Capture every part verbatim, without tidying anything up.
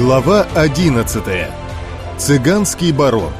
Глава одиннадцатая. Цыганский барон.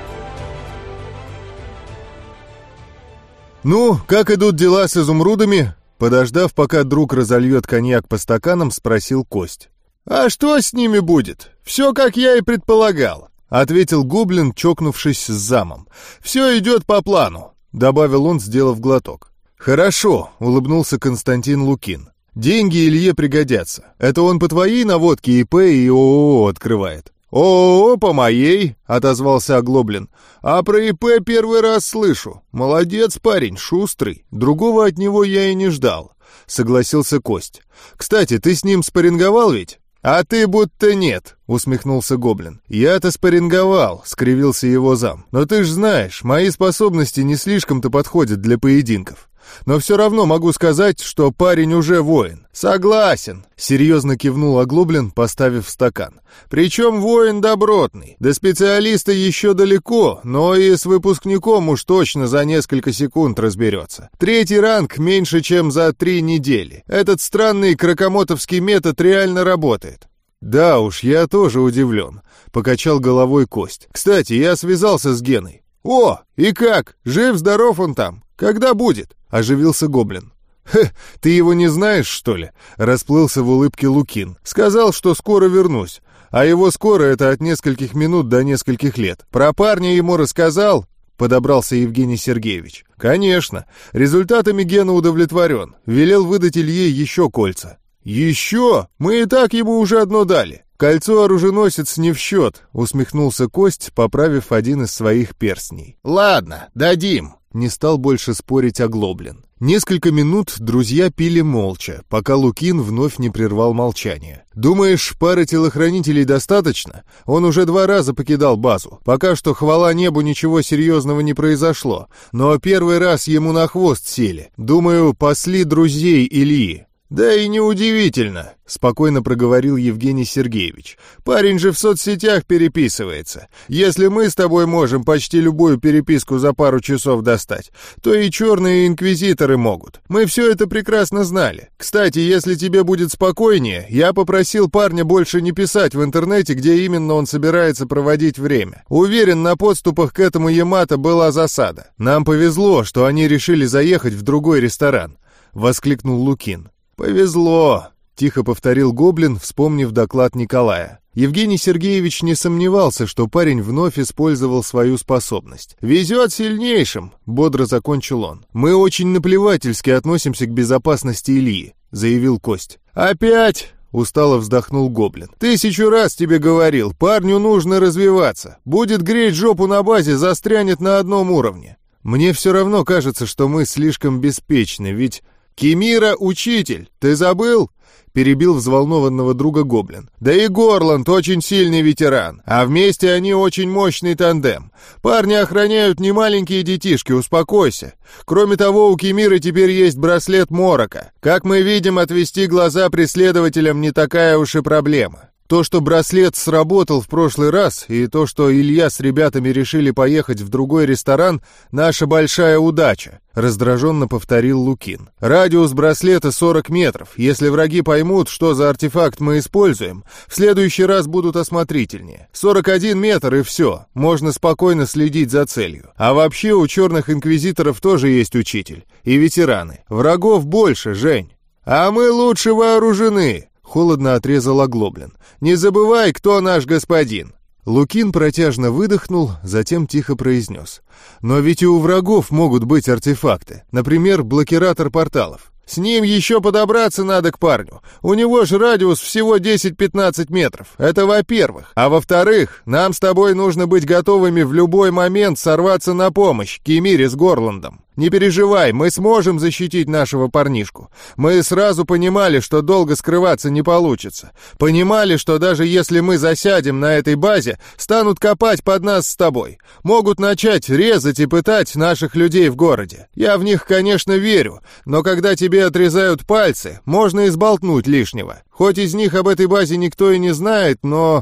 «Ну, как идут дела с изумрудами?» Подождав, пока друг разольет коньяк по стаканам, спросил Кость. «А что с ними будет? Все, как я и предполагал», — ответил гоблин, чокнувшись с замом. «Все идет по плану», — добавил он, сделав глоток. «Хорошо», — улыбнулся Константин Лукин. «Деньги Илье пригодятся. Это он по твоей наводке ИП и ООО открывает». «ООО по моей», — отозвался Оглоблин. «А про ИП первый раз слышу. Молодец парень, шустрый. Другого от него я и не ждал», — согласился Кость. «Кстати, ты с ним спарринговал ведь?» «А ты будто нет», — усмехнулся гоблин. «Я-то спарринговал», — скривился его зам. «Но ты ж знаешь, мои способности не слишком-то подходят для поединков. Но все равно могу сказать, что парень уже воин». «Согласен», — серьезно кивнул Оглоблин, поставив стакан. «Причем воин добротный. До специалиста еще далеко, но и с выпускником уж точно за несколько секунд разберется. Третий ранг меньше, чем за три недели. Этот странный кракомотовский метод реально работает». «Да уж, я тоже удивлен», — покачал головой Кость. «Кстати, я связался с Геной». «О, и как? Жив-здоров он там? Когда будет?» — оживился гоблин. «Хе, ты его не знаешь, что ли?» — расплылся в улыбке Лукин. «Сказал, что скоро вернусь. А его скоро — это от нескольких минут до нескольких лет. Про парня ему рассказал?» — подобрался Евгений Сергеевич. «Конечно. Результатами Гена удовлетворен. Велел выдать Илье еще кольца». «Еще? Мы и так ему уже одно дали». «Кольцо-оруженосец не в счет», — усмехнулся Кость, поправив один из своих перстней. «Ладно, дадим», — не стал больше спорить Оглоблин. Несколько минут друзья пили молча, пока Лукин вновь не прервал молчание. «Думаешь, пары телохранителей достаточно? Он уже два раза покидал базу. Пока что, хвала небу, ничего серьезного не произошло. Но первый раз ему на хвост сели. Думаю, пасли друзей Ильи». «Да и неудивительно», — спокойно проговорил Евгений Сергеевич. «Парень же в соцсетях переписывается. Если мы с тобой можем почти любую переписку за пару часов достать, то и черные инквизиторы могут. Мы все это прекрасно знали. Кстати, если тебе будет спокойнее, я попросил парня больше не писать в интернете, где именно он собирается проводить время. Уверен, на подступах к этому Ямато была засада. Нам повезло, что они решили заехать в другой ресторан», — воскликнул Лукин. «Повезло», — тихо повторил гоблин, вспомнив доклад Николая. Евгений Сергеевич не сомневался, что парень вновь использовал свою способность. «Везет сильнейшим», — бодро закончил он. «Мы очень наплевательски относимся к безопасности Ильи», — заявил Кость. «Опять?» — устало вздохнул гоблин. «Тысячу раз тебе говорил, парню нужно развиваться. Будет греть жопу на базе, застрянет на одном уровне». «Мне все равно кажется, что мы слишком беспечны, ведь...» «Кемира — учитель, ты забыл?» — перебил взволнованного друга гоблин. «Да и Горланд очень сильный ветеран, а вместе они очень мощный тандем. Парни охраняют не маленькие детишки, успокойся. Кроме того, у Кемиры теперь есть браслет Морока. Как мы видим, отвести глаза преследователям не такая уж и проблема». То, что браслет сработал в прошлый раз, и то, что Илья с ребятами решили поехать в другой ресторан, наша большая удача, раздраженно повторил Лукин. Радиус браслета сорок метров. Если враги поймут, что за артефакт мы используем, в следующий раз будут осмотрительнее. сорок один метр и все. Можно спокойно следить за целью. А вообще у черных инквизиторов тоже есть учитель. И ветераны. Врагов больше, Жень. А мы лучше вооружены. Холодно отрезал Оглоблин. «Не забывай, кто наш господин!» Лукин протяжно выдохнул, затем тихо произнес. «Но ведь и у врагов могут быть артефакты. Например, блокиратор порталов. С ним еще подобраться надо к парню. У него же радиус всего десять-пятнадцать метров. Это во-первых. А во-вторых, нам с тобой нужно быть готовыми в любой момент сорваться на помощь Кемире с Горландом. Не переживай, мы сможем защитить нашего парнишку. Мы сразу понимали, что долго скрываться не получится. Понимали, что даже если мы засядем на этой базе, станут копать под нас с тобой. Могут начать резать и пытать наших людей в городе. Я в них, конечно, верю, но когда тебе отрезают пальцы, можно и сболтнуть лишнего. Хоть из них об этой базе никто и не знает, но...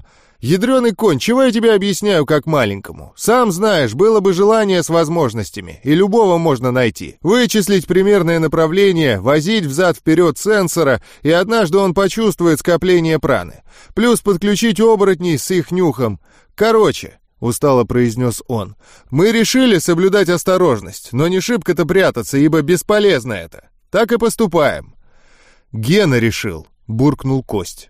Ядреный конь, чего я тебе объясняю как маленькому? Сам знаешь, было бы желание с возможностями, и любого можно найти. Вычислить примерное направление, возить взад-вперед сенсора, и однажды он почувствует скопление праны. Плюс подключить оборотней с их нюхом. Короче, устало произнес он, мы решили соблюдать осторожность, но не шибко-то прятаться, ибо бесполезно это. Так и поступаем. Гена решил, буркнул Кость.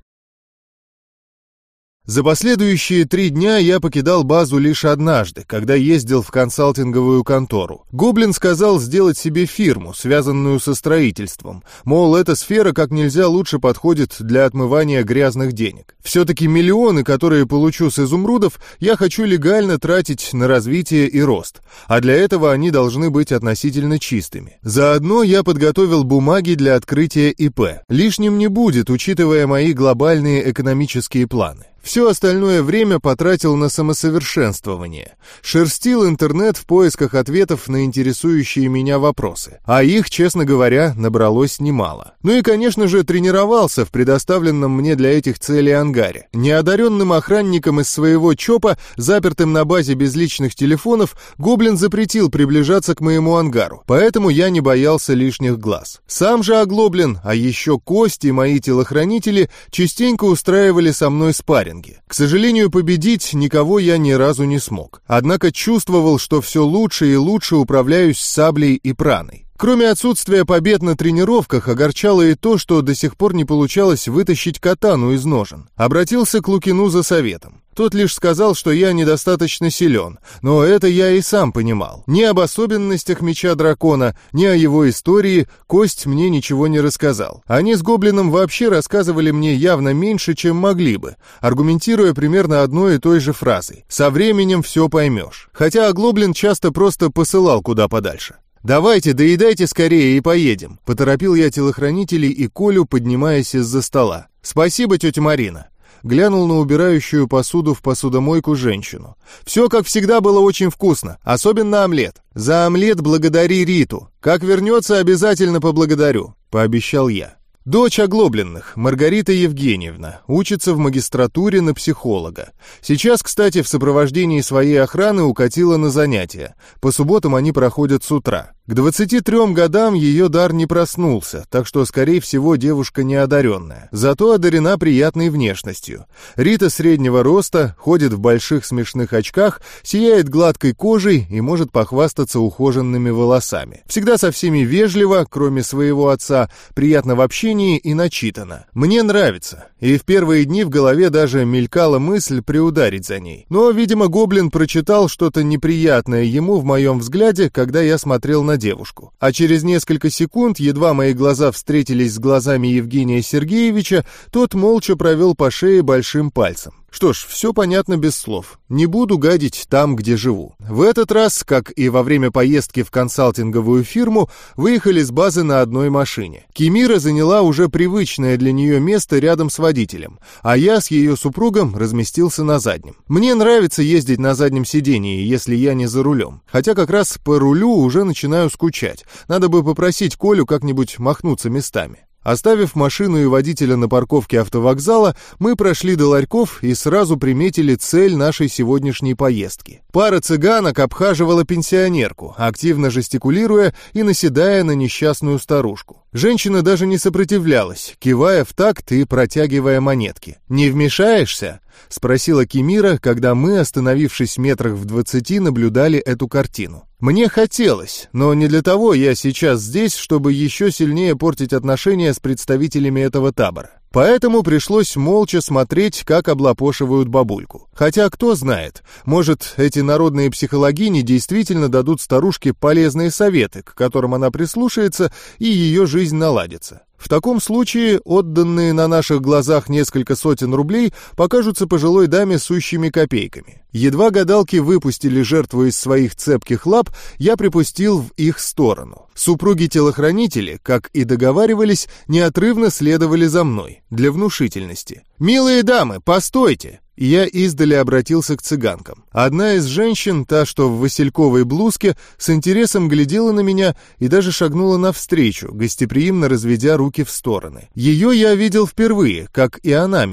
За последующие три дня я покидал базу лишь однажды, когда ездил в консалтинговую контору. Гоблин сказал сделать себе фирму, связанную со строительством. Мол, эта сфера как нельзя лучше подходит для отмывания грязных денег. Все-таки миллионы, которые получу с изумрудов, я хочу легально тратить на развитие и рост. А для этого они должны быть относительно чистыми. Заодно я подготовил бумаги для открытия ИП. Лишним не будет, учитывая мои глобальные экономические планы. Все остальное время потратил на самосовершенствование. Шерстил интернет в поисках ответов на интересующие меня вопросы. А их, честно говоря, набралось немало. Ну и, конечно же, тренировался в предоставленном мне для этих целей ангаре. Неодаренным охранникам из своего ЧОПа, запертым на базе без личных телефонов, Гоблин запретил приближаться к моему ангару. Поэтому я не боялся лишних глаз. Сам же Оглоблин, а еще Кость и мои телохранители частенько устраивали со мной спарринг. К сожалению, победить никого я ни разу не смог. Однако чувствовал, что все лучше и лучше управляюсь саблей и праной. Кроме отсутствия побед на тренировках, огорчало и то, что до сих пор не получалось вытащить катану из ножен. Обратился к Лукину за советом. Тот лишь сказал, что я недостаточно силен, но это я и сам понимал. Ни об особенностях меча дракона, ни о его истории Кость мне ничего не рассказал. Они с Гоблином вообще рассказывали мне явно меньше, чем могли бы, аргументируя примерно одной и той же фразой. «Со временем все поймешь». Хотя Оглоблин часто просто посылал куда подальше. «Давайте, доедайте скорее и поедем», — поторопил я телохранителей и Колю, поднимаясь из-за стола. «Спасибо, тетя Марина». Глянул на убирающую посуду в посудомойку женщину. «Все, как всегда, было очень вкусно, особенно омлет. За омлет благодари Риту. Как вернется, обязательно поблагодарю», — пообещал я. Дочь Оглобленных, Маргарита Евгеньевна, учится в магистратуре на психолога. Сейчас, кстати, в сопровождении своей охраны укатила на занятия. По субботам они проходят с утра. К двадцати трем годам ее дар не проснулся, так что, скорее всего, девушка неодаренная. Зато одарена приятной внешностью. Рита среднего роста, ходит в больших смешных очках, сияет гладкой кожей и может похвастаться ухоженными волосами. Всегда со всеми вежливо, кроме своего отца, приятно в общении и начитана. Мне нравится, и в первые дни в голове даже мелькала мысль приударить за ней. Но, видимо, Гоблин прочитал что-то неприятное ему в моем взгляде, когда я смотрел на девушку. А через несколько секунд, едва мои глаза встретились с глазами Евгения Сергеевича, тот молча провел по шее большим пальцем. Что ж, все понятно без слов. Не буду гадить там, где живу. В этот раз, как и во время поездки в консалтинговую фирму, выехали с базы на одной машине. Кимира заняла уже привычное для нее место рядом с водителем, а я с ее супругом разместился на заднем. Мне нравится ездить на заднем сидении, если я не за рулем. Хотя как раз по рулю уже начинаю скучать. Надо бы попросить Колю как-нибудь махнуться местами. Оставив машину и водителя на парковке автовокзала, мы прошли до ларьков и сразу приметили цель нашей сегодняшней поездки. Пара цыганок обхаживала пенсионерку, активно жестикулируя и наседая на несчастную старушку. Женщина даже не сопротивлялась, кивая в такт и протягивая монетки. «Не вмешаешься?» — спросила Кимира, когда мы, остановившись метрах в двадцати, наблюдали эту картину. Мне хотелось, но не для того я сейчас здесь, чтобы еще сильнее портить отношения с представителями этого табора. Поэтому пришлось молча смотреть, как облапошивают бабульку. Хотя, кто знает, может, эти народные психологини действительно дадут старушке полезные советы, к которым она прислушается, и ее жизнь наладится. В таком случае отданные на наших глазах несколько сотен рублей покажутся пожилой даме сущими копейками. Едва гадалки выпустили жертву из своих цепких лап, я припустил в их сторону. Супруги-телохранители, как и договаривались, неотрывно следовали за мной, для внушительности. «Милые дамы, постойте!» Я издали обратился к цыганкам. Одна из женщин, та, что в васильковой блузке, с интересом глядела на меня и даже шагнула навстречу, гостеприимно разведя руки в стороны. Ее я видел впервые, как и она меня.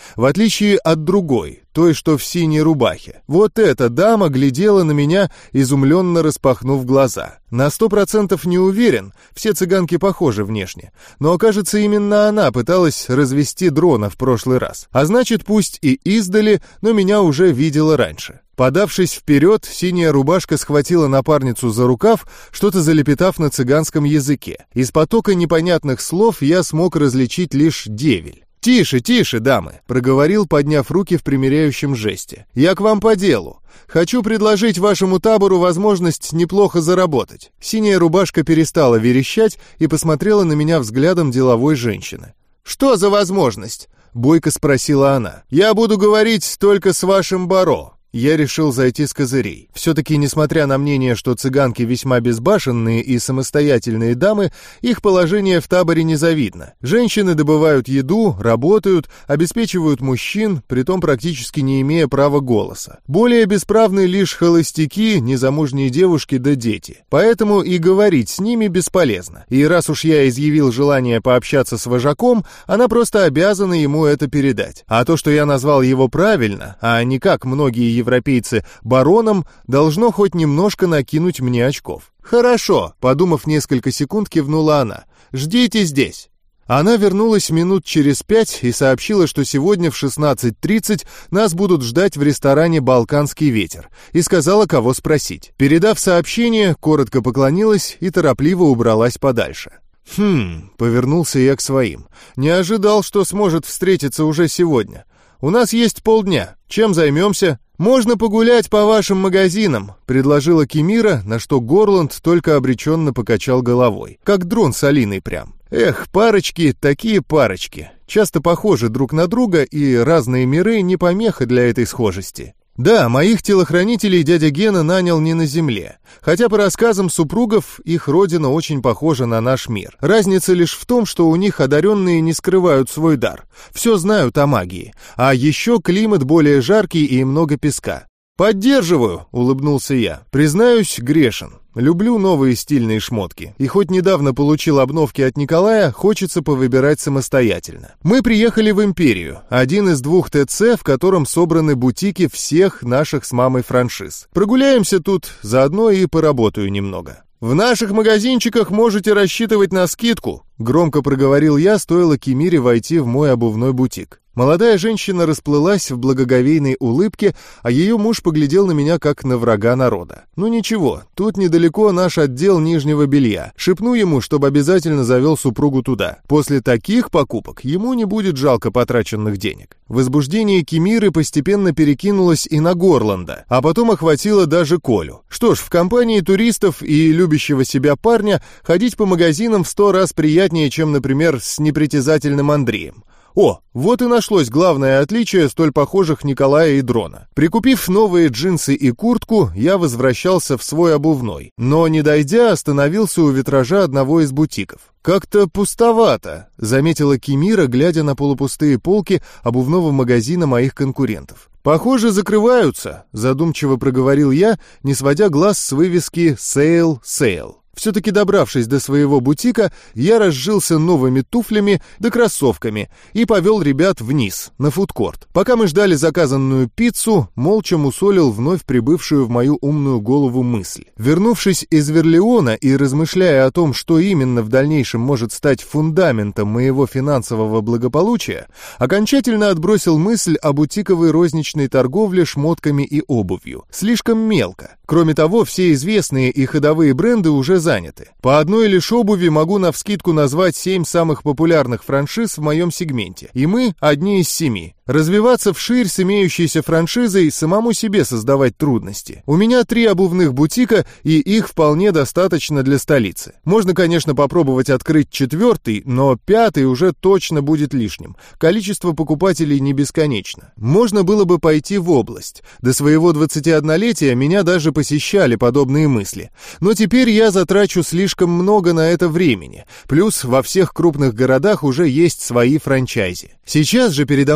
В отличие от другой, той, что в синей рубахе. Вот эта дама глядела на меня, изумленно распахнув глаза. На сто процентов не уверен, все цыганки похожи внешне. Но, кажется, именно она пыталась развести дрона в прошлый раз. А значит, пусть и издали, но меня уже видела раньше. Подавшись вперед, синяя рубашка схватила напарницу за рукав, что-то залепетав на цыганском языке. Из потока непонятных слов я смог различить лишь девель. «Тише, тише, дамы!» — проговорил, подняв руки в примиряющем жесте. «Я к вам по делу. Хочу предложить вашему табору возможность неплохо заработать». Синяя рубашка перестала верещать и посмотрела на меня взглядом деловой женщины. «Что за возможность?» — бойко спросила она. «Я буду говорить только с вашим баро». Я решил зайти с козырей. Все-таки, несмотря на мнение, что цыганки весьма безбашенные и самостоятельные дамы, их положение в таборе незавидно. Женщины добывают еду, работают, обеспечивают мужчин, притом практически не имея права голоса. Более бесправны лишь холостяки, незамужние девушки да дети. Поэтому и говорить с ними бесполезно. И раз уж я изъявил желание пообщаться с вожаком, она просто обязана ему это передать. А то, что я назвал его правильно, а не как многие европейцы бароном, должно хоть немножко накинуть мне очков. «Хорошо», — подумав несколько секунд, кивнула она. «Ждите здесь». Она вернулась минут через пять и сообщила, что сегодня в шестнадцать тридцать нас будут ждать в ресторане «Балканский ветер», и сказала, кого спросить. Передав сообщение, коротко поклонилась и торопливо убралась подальше. «Хм», — повернулся я к своим. «Не ожидал, что сможет встретиться уже сегодня. У нас есть полдня. Чем займемся?» «Можно погулять по вашим магазинам», — предложила Кимира, на что Горланд только обреченно покачал головой. Как дрон с Алиной прям. Эх, парочки, такие парочки. Часто похожи друг на друга, и разные миры не помеха для этой схожести. Да, моих телохранителей дядя Гена нанял не на земле. Хотя по рассказам супругов, их родина очень похожа на наш мир. Разница лишь в том, что у них одаренные не скрывают свой дар. Все знают о магии. А еще климат более жаркий и много песка. «Поддерживаю», — улыбнулся я. «Признаюсь, грешен. Люблю новые стильные шмотки. И хоть недавно получил обновки от Николая, хочется повыбирать самостоятельно. Мы приехали в Империю, один из двух ТЦ, в котором собраны бутики всех наших с мамой франшиз. Прогуляемся тут, заодно и поработаю немного». «В наших магазинчиках можете рассчитывать на скидку», — громко проговорил я, стоило Кимире войти в мой обувной бутик. Молодая женщина расплылась в благоговейной улыбке, а ее муж поглядел на меня, как на врага народа. «Ну ничего, тут недалеко наш отдел нижнего белья. Шепну ему, чтобы обязательно завел супругу туда. После таких покупок ему не будет жалко потраченных денег». Возбуждение Кимиры постепенно перекинулось и на Горланда, а потом охватило даже Колю. Что ж, в компании туристов и любящего себя парня ходить по магазинам в сто раз приятнее, чем, например, с непритязательным Андреем. О, вот и нашлось главное отличие столь похожих Николая и Дрона. Прикупив новые джинсы и куртку, я возвращался в свой обувной, но, не дойдя, остановился у витража одного из бутиков. «Как-то пустовато», — заметила Кимира, глядя на полупустые полки обувного магазина моих конкурентов. «Похоже, закрываются», — задумчиво проговорил я, не сводя глаз с вывески «Сейл, Сейл». Все-таки добравшись до своего бутика, я разжился новыми туфлями да кроссовками и повел ребят вниз, на фудкорт. Пока мы ждали заказанную пиццу, молча мусолил вновь прибывшую в мою умную голову мысль. Вернувшись из Верлеона и размышляя о том, что именно в дальнейшем может стать фундаментом моего финансового благополучия, окончательно отбросил мысль о бутиковой розничной торговле шмотками и обувью. Слишком мелко. Кроме того, все известные и ходовые бренды уже заняты. По одной лишь обуви могу навскидку назвать семь самых популярных франшиз в моем сегменте, и мы одни из семи. Развиваться вширь с имеющейся франшизой самому себе создавать трудности. У меня три обувных бутика, и их вполне достаточно для столицы. Можно, конечно, попробовать открыть четвертый, но пятый уже точно будет лишним. Количество покупателей не бесконечно. Можно было бы пойти в область. До своего двадцатиоднолетия меня даже посещали подобные мысли. Но теперь я затрачу слишком много на это времени. Плюс во всех крупных городах уже есть свои франчайзи. Сейчас же передо мной открылся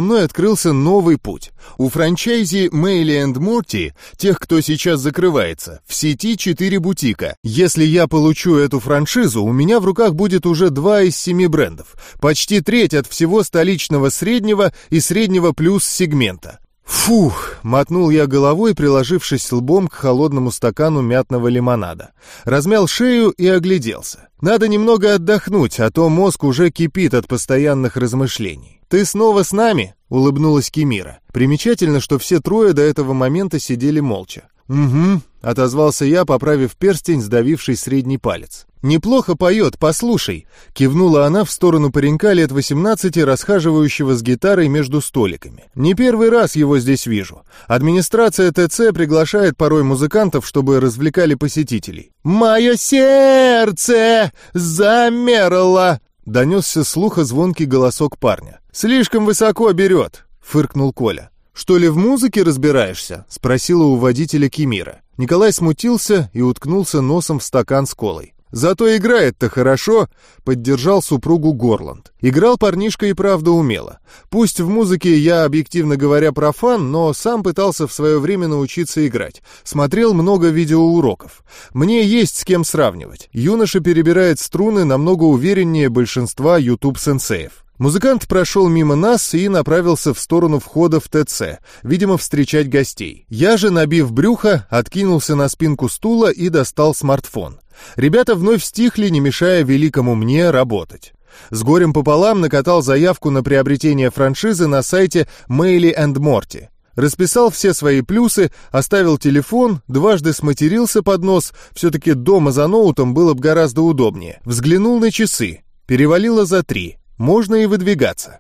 открылся новый путь. У франчайзи Мэйли энд Морти, тех, кто сейчас закрывается, в сети четыре бутика. Если я получу эту франшизу, у меня в руках будет уже два из семи брендов. Почти треть от всего столичного среднего и среднего плюс сегмента. «Фух!» — мотнул я головой, приложившись лбом к холодному стакану мятного лимонада. Размял шею и огляделся. «Надо немного отдохнуть, а то мозг уже кипит от постоянных размышлений». «Ты снова с нами?» — улыбнулась Кимира. Примечательно, что все трое до этого момента сидели молча. «Угу», — отозвался я, поправив перстень, сдавивший средний палец. «Неплохо поет, послушай», — кивнула она в сторону паренька лет восемнадцати, расхаживающего с гитарой между столиками. «Не первый раз его здесь вижу. Администрация ТЦ приглашает порой музыкантов, чтобы развлекали посетителей». «Мое сердце замерло!» — донесся слуха звонкий голосок парня. «Слишком высоко берет», — фыркнул Коля. «Что ли в музыке разбираешься?» — спросила у водителя Кимира. Николай смутился и уткнулся носом в стакан с колой. «Зато играет-то хорошо», — поддержал супругу Горланд. Играл парнишка и правда умело. Пусть в музыке я, объективно говоря, профан, но сам пытался в свое время научиться играть. Смотрел много видеоуроков. Мне есть с кем сравнивать. Юноша перебирает струны намного увереннее большинства ютуб-сенсеев. Музыкант прошел мимо нас и направился в сторону входа в ТЦ, видимо, встречать гостей. Я же, набив брюхо, откинулся на спинку стула и достал смартфон. Ребята вновь стихли, не мешая великому мне работать. С горем пополам накатал заявку на приобретение франшизы на сайте Мэйли энд Морти. Расписал все свои плюсы, оставил телефон, дважды сматерился под нос, все-таки дома за ноутом было бы гораздо удобнее. Взглянул на часы. Перевалило за три. Можно и выдвигаться.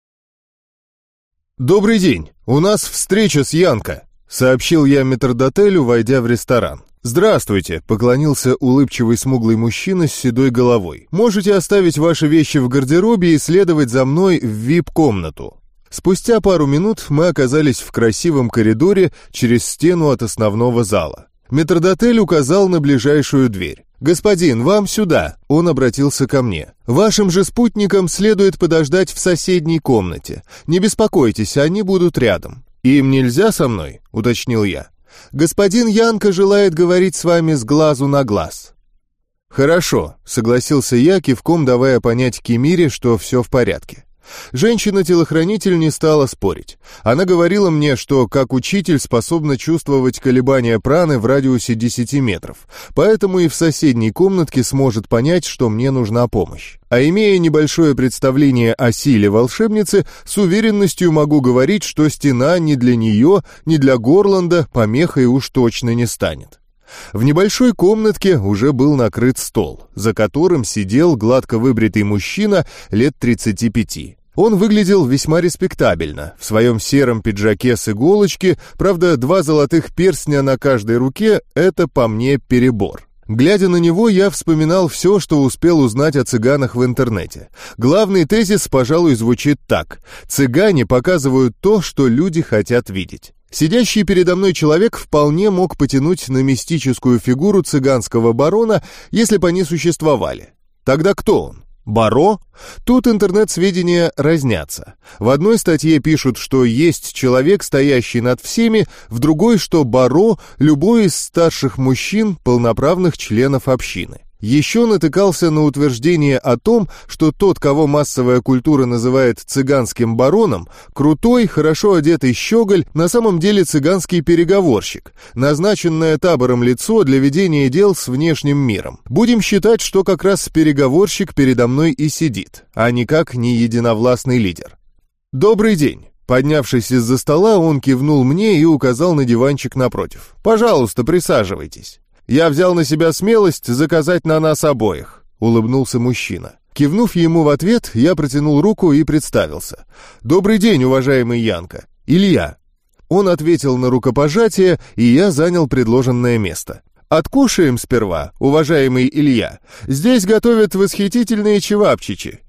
«Добрый день, у нас встреча с Янко», — сообщил я метрдотелю, войдя в ресторан. «Здравствуйте», — поклонился улыбчивый смуглый мужчина с седой головой. «Можете оставить ваши вещи в гардеробе и следовать за мной в ви ай пи-комнату». Спустя пару минут мы оказались в красивом коридоре через стену от основного зала. Метрдотель указал на ближайшую дверь. «Господин, вам сюда!» — он обратился ко мне. «Вашим же спутникам следует подождать в соседней комнате. Не беспокойтесь, они будут рядом». «Им нельзя со мной?» — уточнил я. «Господин Янко желает говорить с вами с глазу на глаз». «Хорошо», — согласился я, кивком давая понять Кимире, что все в порядке. Женщина-телохранитель не стала спорить. Она говорила мне, что как учитель способна чувствовать колебания праны в радиусе десяти метров, поэтому и в соседней комнатке сможет понять, что мне нужна помощь. А имея небольшое представление о силе волшебницы, с уверенностью могу говорить, что стена ни для нее, ни для Горланда помехой уж точно не станет. В небольшой комнатке уже был накрыт стол, за которым сидел гладко выбритый мужчина лет тридцати пяти. Он выглядел весьма респектабельно, в своем сером пиджаке с иголочки, правда, два золотых перстня на каждой руке — это, по мне, перебор. Глядя на него, я вспоминал все, что успел узнать о цыганах в интернете. Главный тезис, пожалуй, звучит так: цыгане показывают то, что люди хотят видеть. Сидящий передо мной человек вполне мог потянуть на мистическую фигуру цыганского барона, если бы они существовали. Тогда кто он? Баро? Тут интернет-сведения разнятся. В одной статье пишут, что есть человек, стоящий над всеми, в другой, что Баро — любой из старших мужчин, полноправных членов общины. Еще натыкался на утверждение о том, что тот, кого массовая культура называет цыганским бароном, крутой, хорошо одетый щеголь, на самом деле цыганский переговорщик, назначенное табором лицо для ведения дел с внешним миром. Будем считать, что как раз переговорщик передо мной и сидит, а никак не единовластный лидер. «Добрый день». Поднявшись из-за стола, он кивнул мне и указал на диванчик напротив. «Пожалуйста, присаживайтесь». «Я взял на себя смелость заказать на нас обоих», — улыбнулся мужчина. Кивнув ему в ответ, я протянул руку и представился. «Добрый день, уважаемый Янко. Илья». Он ответил на рукопожатие, и я занял предложенное место. «Откушаем сперва, уважаемый Илья. Здесь готовят восхитительные чевапчичи».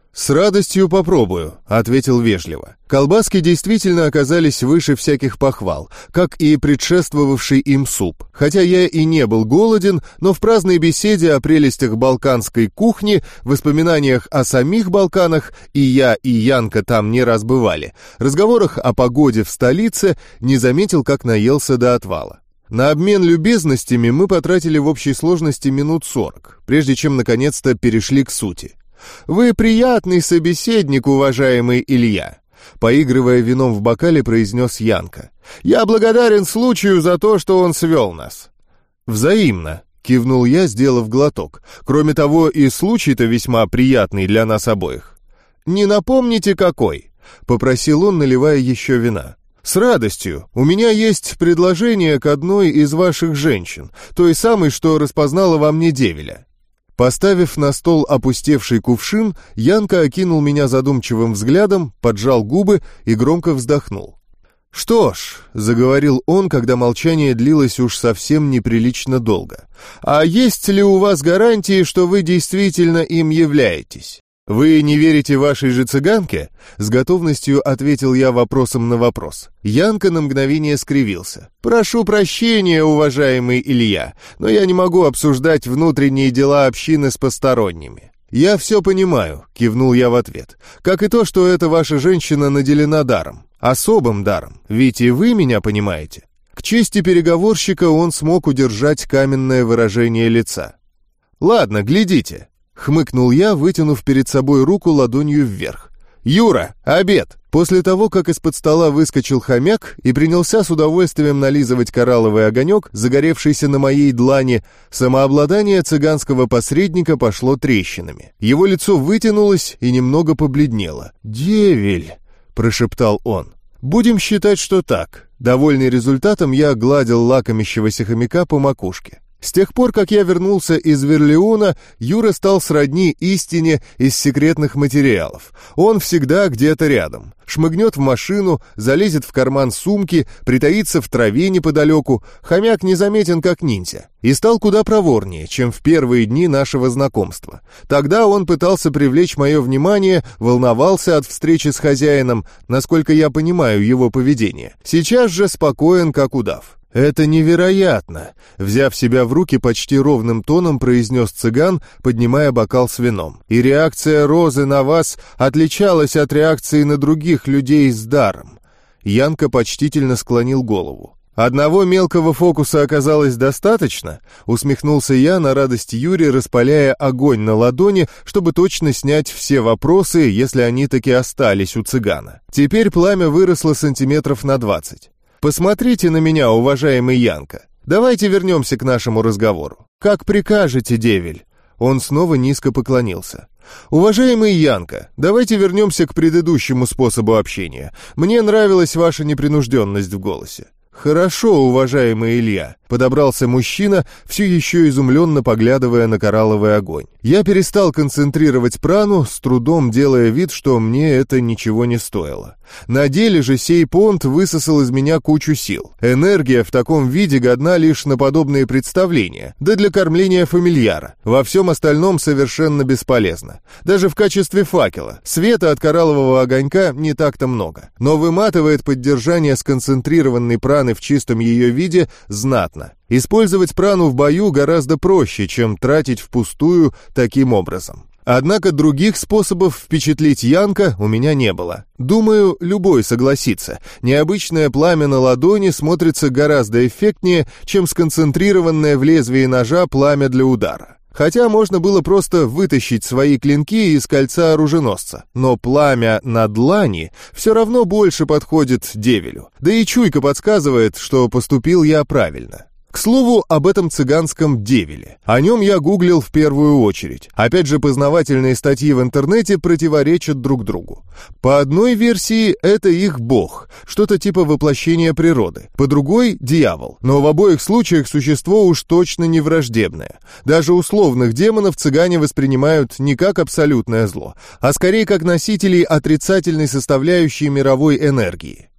«С радостью попробую», — ответил вежливо. Колбаски действительно оказались выше всяких похвал, как и предшествовавший им суп. Хотя я и не был голоден, но в праздной беседе о прелестях балканской кухни, воспоминаниях о самих Балканах, и я, и Янка там не раз бывали, разговорах о погоде в столице, не заметил, как наелся до отвала. На обмен любезностями мы потратили в общей сложности минут сорок, прежде чем наконец-то перешли к сути. «Вы приятный собеседник, уважаемый Илья», — поигрывая вином в бокале, произнес Янка. «Я благодарен случаю за то, что он свел нас». «Взаимно», — кивнул я, сделав глоток. «Кроме того, и случай-то весьма приятный для нас обоих». «Не напомните, какой?» — попросил он, наливая еще вина. «С радостью. У меня есть предложение к одной из ваших женщин, той самой, что распознала во мне Девеля». Поставив на стол опустевший кувшин, Янка окинул меня задумчивым взглядом, поджал губы и громко вздохнул. «Что ж», — заговорил он, когда молчание длилось уж совсем неприлично долго, «а есть ли у вас гарантии, что вы действительно им являетесь? Вы не верите вашей же цыганке?» С готовностью ответил я вопросом на вопрос. Янка на мгновение скривился. «Прошу прощения, уважаемый Илья, но я не могу обсуждать внутренние дела общины с посторонними». «Я все понимаю», — кивнул я в ответ. «Как и то, что эта ваша женщина наделена даром. Особым даром. Ведь и вы меня понимаете». К чести переговорщика он смог удержать каменное выражение лица. «Ладно, глядите», — хмыкнул я, вытянув перед собой руку ладонью вверх. «Юра, обед!» После того, как из-под стола выскочил хомяк и принялся с удовольствием нализывать коралловый огонек, загоревшийся на моей длани, самообладание цыганского посредника пошло трещинами. Его лицо вытянулось и немного побледнело. «Девель!» — прошептал он. «Будем считать, что так». Довольный результатом, я гладил лакомящегося хомяка по макушке. С тех пор, как я вернулся из Верлеона, Юра стал сродни истине из секретных материалов. Он всегда где-то рядом. Шмыгнет в машину, залезет в карман сумки, притаится в траве неподалеку. Хомяк незаметен, как ниндзя. И стал куда проворнее, чем в первые дни нашего знакомства. Тогда он пытался привлечь мое внимание, волновался от встречи с хозяином, насколько я понимаю его поведение. Сейчас же спокоен, как удав. «Это невероятно!» — взяв себя в руки, почти ровным тоном произнес цыган, поднимая бокал с вином. «И реакция Розы на вас отличалась от реакции на других людей с даром». Янка почтительно склонил голову. «Одного мелкого фокуса оказалось достаточно?» — усмехнулся я на радость Юре, распаляя огонь на ладони, чтобы точно снять все вопросы, если они таки остались у цыгана. Теперь пламя выросло сантиметров на двадцать. «Посмотрите на меня, уважаемый Янка. Давайте вернемся к нашему разговору. Как прикажете, Девель?» Он снова низко поклонился. «Уважаемый Янка, давайте вернемся к предыдущему способу общения. Мне нравилась ваша непринужденность в голосе». «Хорошо, уважаемый Илья», — подобрался мужчина, все еще изумленно поглядывая на коралловый огонь. Я перестал концентрировать прану, с трудом делая вид, что мне это ничего не стоило. На деле же сей понт высосал из меня кучу сил. Энергия в таком виде годна лишь на подобные представления, да для кормления фамильяра. Во всем остальном совершенно бесполезно. Даже в качестве факела. Света от кораллового огонька не так-то много. Но выматывает поддержание сконцентрированной праны в чистом ее виде знатно. Использовать прану в бою гораздо проще, чем тратить впустую таким образом. Однако других способов впечатлить Янка у меня не было. Думаю, любой согласится. Необычное пламя на ладони смотрится гораздо эффектнее, чем сконцентрированное в лезвии ножа пламя для удара. Хотя можно было просто вытащить свои клинки из кольца оруженосца. Но пламя на длани все равно больше подходит Девелю. Да и чуйка подсказывает, что поступил я правильно. К слову, об этом цыганском Девеле. О нем я гуглил в первую очередь. Опять же, познавательные статьи в интернете противоречат друг другу. По одной версии, это их бог, что-то типа воплощения природы. По другой — дьявол. Но в обоих случаях существо уж точно не враждебное. Даже условных демонов цыгане воспринимают не как абсолютное зло, а скорее как носителей отрицательной составляющей мировой энергии.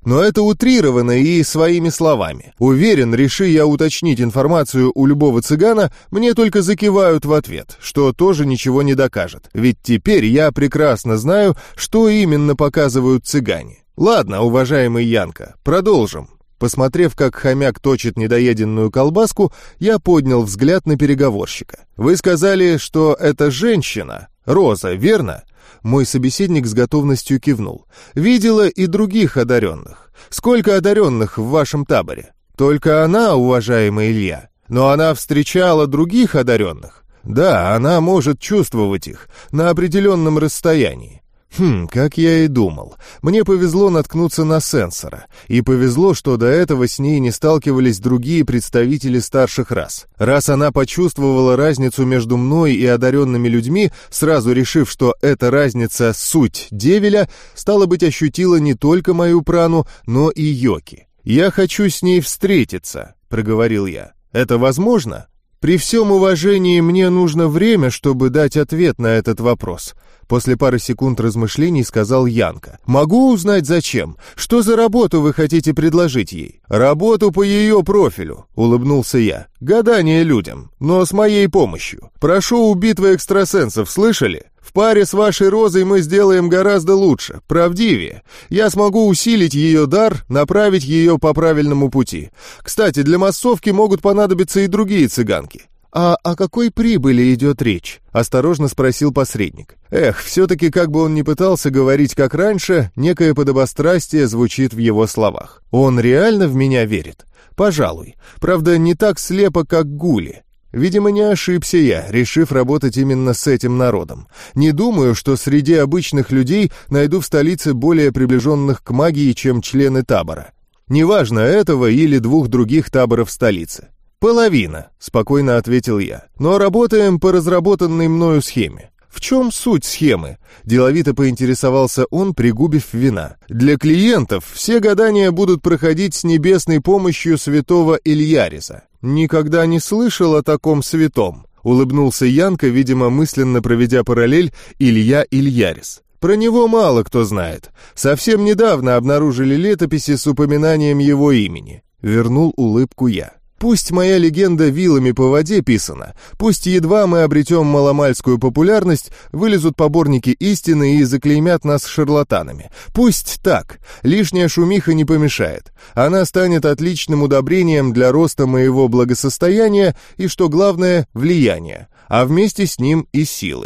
Но это утрировано и своими словами. Уверен, реши я уточнить информацию у любого цыгана, мне только закивают в ответ, что тоже ничего не докажет. Ведь теперь я прекрасно знаю, что именно показывают цыгане. Ладно, уважаемый Янка, продолжим. Посмотрев, как хомяк точит недоеденную колбаску, я поднял взгляд на переговорщика. «Вы сказали, что это женщина, Роза, верно?» Мой собеседник с готовностью кивнул. «Видела и других одаренных. Сколько одаренных в вашем таборе?» «Только она, уважаемый Илья. Но она встречала других одаренных?» «Да, она может чувствовать их на определенном расстоянии». Хм, как я и думал. Мне повезло наткнуться на сенсора. И повезло, что до этого с ней не сталкивались другие представители старших рас. Раз она почувствовала разницу между мной и одаренными людьми, сразу решив, что эта разница — суть Девеля, стало быть, ощутила не только мою прану, но и Йоки. «Я хочу с ней встретиться», — проговорил я. «Это возможно?» «При всем уважении мне нужно время, чтобы дать ответ на этот вопрос». После пары секунд размышлений сказал Янка. «Могу узнать, зачем? Что за работу вы хотите предложить ей?» «Работу по ее профилю», — улыбнулся я. «Гадание людям, но с моей помощью. Прошу у битвы экстрасенсов, слышали? В паре с вашей Розой мы сделаем гораздо лучше, правдивее. Я смогу усилить ее дар, направить ее по правильному пути. Кстати, для массовки могут понадобиться и другие цыганки». «А о какой прибыли идет речь?» — осторожно спросил посредник. Эх, все-таки, как бы он ни пытался говорить как раньше, некое подобострастие звучит в его словах. Он реально в меня верит? Пожалуй. Правда, не так слепо, как Гули. Видимо, не ошибся я, решив работать именно с этим народом. Не думаю, что среди обычных людей найду в столице более приближенных к магии, чем члены табора. Неважно, этого или двух других таборов столицы. «Половина», — спокойно ответил я. «Но работаем по разработанной мною схеме». «В чем суть схемы?» — деловито поинтересовался он, пригубив вина. «Для клиентов все гадания будут проходить с небесной помощью святого Ильяриса». «Никогда не слышал о таком святом», — улыбнулся Янка, видимо, мысленно проведя параллель Илья Ильярис. «Про него мало кто знает. Совсем недавно обнаружили летописи с упоминанием его имени». Вернул улыбку я. Пусть моя легенда вилами по воде писана, пусть едва мы обретем маломальскую популярность, вылезут поборники истины и заклеймят нас шарлатанами. Пусть так, лишняя шумиха не помешает. Она станет отличным удобрением для роста моего благосостояния и, что главное, влияния, а вместе с ним и силы.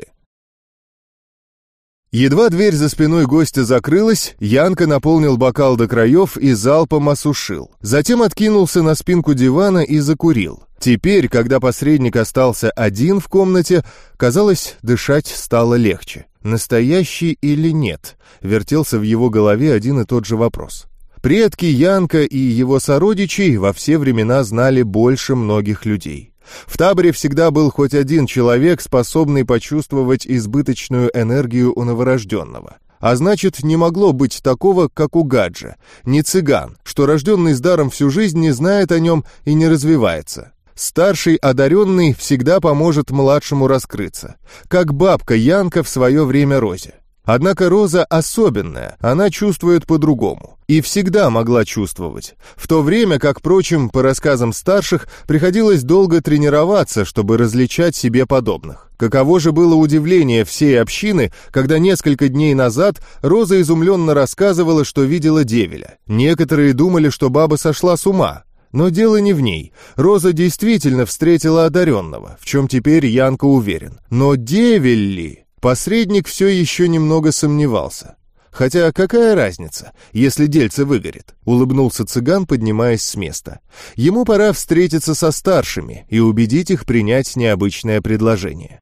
Едва дверь за спиной гостя закрылась, Янка наполнил бокал до краев и залпом осушил. Затем откинулся на спинку дивана и закурил. Теперь, когда посредник остался один в комнате, казалось, дышать стало легче. Настоящий или нет? Вертелся в его голове один и тот же вопрос. Предки Янка и его сородичей во все времена знали больше многих людей. В таборе всегда был хоть один человек, способный почувствовать избыточную энергию у новорожденного. А значит, не могло быть такого, как у Гаджа, не цыган, что рожденный с даром всю жизнь не знает о нем и не развивается. Старший одаренный всегда поможет младшему раскрыться, как бабка Янка в свое время Розе. Однако Роза особенная, она чувствует по-другому. И всегда могла чувствовать. В то время, как, впрочем, по рассказам старших, приходилось долго тренироваться, чтобы различать себе подобных. Каково же было удивление всей общины, когда несколько дней назад Роза изумленно рассказывала, что видела Девеля. Некоторые думали, что баба сошла с ума. Но дело не в ней. Роза действительно встретила одаренного, в чем теперь Янка уверен. Но Девель ли? Посредник все еще немного сомневался. «Хотя какая разница, если дельце выгорит?» — улыбнулся цыган, поднимаясь с места. «Ему пора встретиться со старшими и убедить их принять необычное предложение».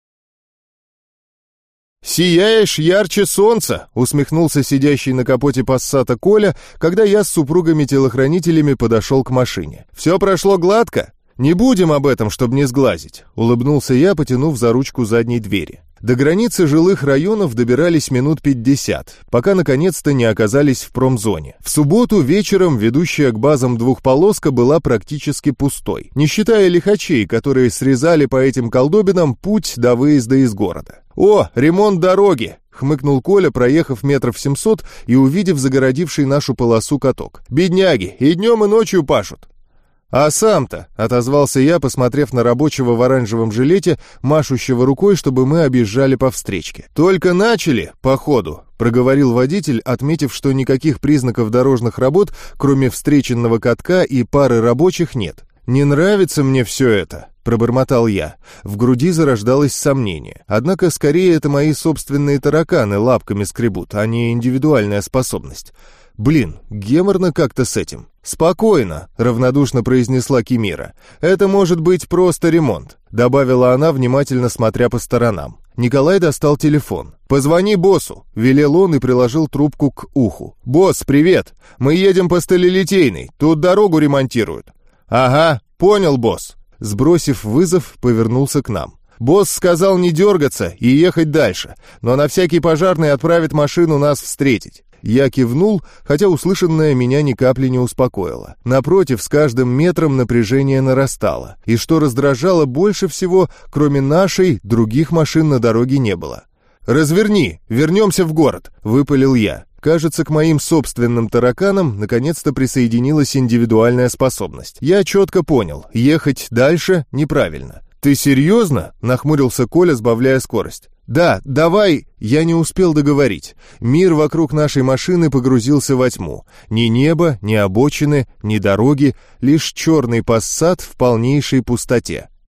«Сияешь ярче солнца!» — усмехнулся сидящий на капоте пассата Коля, когда я с супругами-телохранителями подошел к машине. «Все прошло гладко?» «Не будем об этом, чтобы не сглазить», — улыбнулся я, потянув за ручку задней двери. До границы жилых районов добирались минут пятьдесят, пока наконец-то не оказались в промзоне. В субботу вечером ведущая к базам двухполоска была практически пустой, не считая лихачей, которые срезали по этим колдобинам путь до выезда из города. «О, ремонт дороги!» — хмыкнул Коля, проехав метров семьсот и увидев загородивший нашу полосу каток. «Бедняги, и днем, и ночью пашут». «А сам-то», — отозвался я, посмотрев на рабочего в оранжевом жилете, машущего рукой, чтобы мы объезжали по встречке. «Только начали, походу», — проговорил водитель, отметив, что никаких признаков дорожных работ, кроме встреченного катка и пары рабочих, нет. «Не нравится мне все это», — пробормотал я. В груди зарождалось сомнение. Однако, скорее, это мои собственные тараканы лапками скребут, а не индивидуальная способность. «Блин, геморно как-то с этим». «Спокойно», — равнодушно произнесла Кимира. «Это может быть просто ремонт», — добавила она, внимательно смотря по сторонам. Николай достал телефон. «Позвони боссу», — велел он и приложил трубку к уху. «Босс, привет! Мы едем по Сталелитейной, тут дорогу ремонтируют». «Ага, понял, босс». Сбросив вызов, повернулся к нам. «Босс сказал не дергаться и ехать дальше, но на всякий пожарный отправит машину нас встретить». Я кивнул, хотя услышанное меня ни капли не успокоило. Напротив, с каждым метром напряжение нарастало. И что раздражало больше всего, кроме нашей, других машин на дороге не было. «Разверни, вернемся в город», — выпалил я. Кажется, к моим собственным тараканам наконец-то присоединилась индивидуальная способность. Я четко понял, ехать дальше неправильно. «Ты серьезно?» — нахмурился Коля, сбавляя скорость. «Да, давай!» Я не успел договорить. Мир вокруг нашей машины погрузился во тьму. Ни небо, ни обочины, ни дороги, лишь черный пассат в полнейшей пустоте.